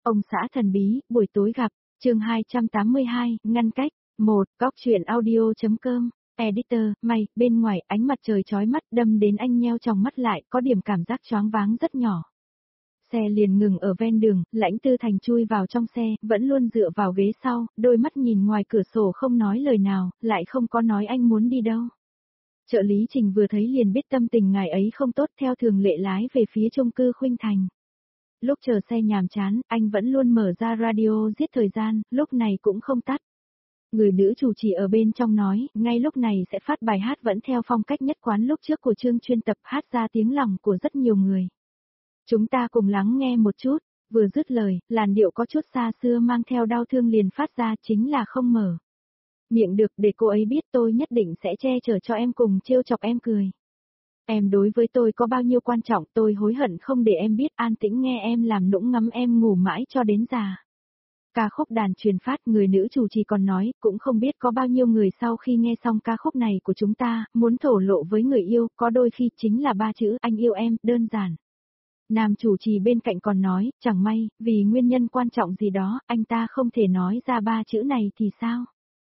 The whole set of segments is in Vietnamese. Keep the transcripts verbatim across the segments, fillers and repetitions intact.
Ông xã thần bí, buổi tối gặp, chương hai trăm tám mươi hai, ngăn cách, một, góc truyện audio.com, editor, mày, bên ngoài ánh mặt trời chói mắt đâm đến anh nheo tròng mắt lại, có điểm cảm giác choáng váng rất nhỏ. Xe liền ngừng ở ven đường, Lãnh Tư Thành chui vào trong xe, vẫn luôn dựa vào ghế sau, đôi mắt nhìn ngoài cửa sổ không nói lời nào, lại không có nói anh muốn đi đâu. Trợ lý Trình vừa thấy liền biết tâm tình ngài ấy không tốt, theo thường lệ lái về phía chung cư Khuynh Thành. Lúc chờ xe nhàm chán, anh vẫn luôn mở ra radio giết thời gian, lúc này cũng không tắt. Người nữ chủ trì ở bên trong nói, ngay lúc này sẽ phát bài hát vẫn theo phong cách nhất quán lúc trước của chương chuyên tập, hát ra tiếng lòng của rất nhiều người. Chúng ta cùng lắng nghe một chút, vừa dứt lời, làn điệu có chút xa xưa mang theo đau thương liền phát ra, chính là không mở miệng được để cô ấy biết tôi nhất định sẽ che chở cho em, cùng trêu chọc em cười. Em đối với tôi có bao nhiêu quan trọng, tôi hối hận không để em biết, an tĩnh nghe em làm nũng ngắm em ngủ mãi cho đến già. Ca khúc đàn truyền phát, người nữ chủ trì còn nói, cũng không biết có bao nhiêu người sau khi nghe xong ca khúc này của chúng ta, muốn thổ lộ với người yêu, có đôi khi chính là ba chữ, anh yêu em, đơn giản. Nam chủ trì bên cạnh còn nói, chẳng may, vì nguyên nhân quan trọng gì đó, anh ta không thể nói ra ba chữ này thì sao?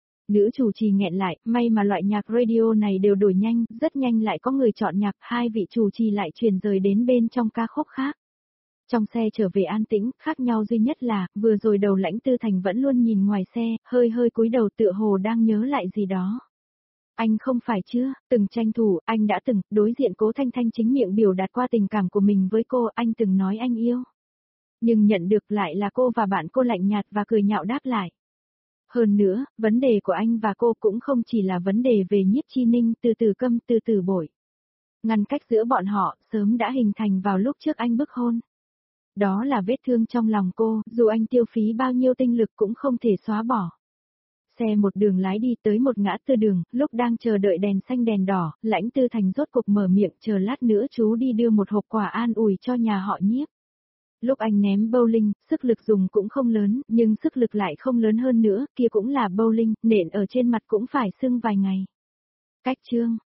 Nữ chủ trì nghẹn lại, may mà loại nhạc radio này đều đổi nhanh, rất nhanh lại có người chọn nhạc, hai vị chủ trì lại chuyển rời đến bên trong ca khúc khác. Trong xe trở về an tĩnh, khác nhau duy nhất là, vừa rồi đầu Lãnh Tư Thành vẫn luôn nhìn ngoài xe, hơi hơi cúi đầu tựa hồ đang nhớ lại gì đó. Anh không phải chưa, từng tranh thủ, anh đã từng, đối diện Cố Thanh Thanh chính miệng biểu đạt qua tình cảm của mình với cô, anh từng nói anh yêu. Nhưng nhận được lại là cô và bạn cô lạnh nhạt và cười nhạo đáp lại. Hơn nữa, vấn đề của anh và cô cũng không chỉ là vấn đề về Nhiếp Chi Ninh, từ từ câm, từ từ bội. Ngăn cách giữa bọn họ, sớm đã hình thành vào lúc trước anh bức hôn. Đó là vết thương trong lòng cô, dù anh tiêu phí bao nhiêu tinh lực cũng không thể xóa bỏ. Xe một đường lái đi tới một ngã tư đường, lúc đang chờ đợi đèn xanh đèn đỏ, Lãnh Tư Thành rốt cục mở miệng, chờ lát nữa chú đi đưa một hộp quà an ủi cho nhà họ Nhiếp. Lúc anh ném bowling, sức lực dùng cũng không lớn, nhưng sức lực lại không lớn hơn nữa, kia cũng là bowling, nện ở trên mặt cũng phải sưng vài ngày. Cách chương,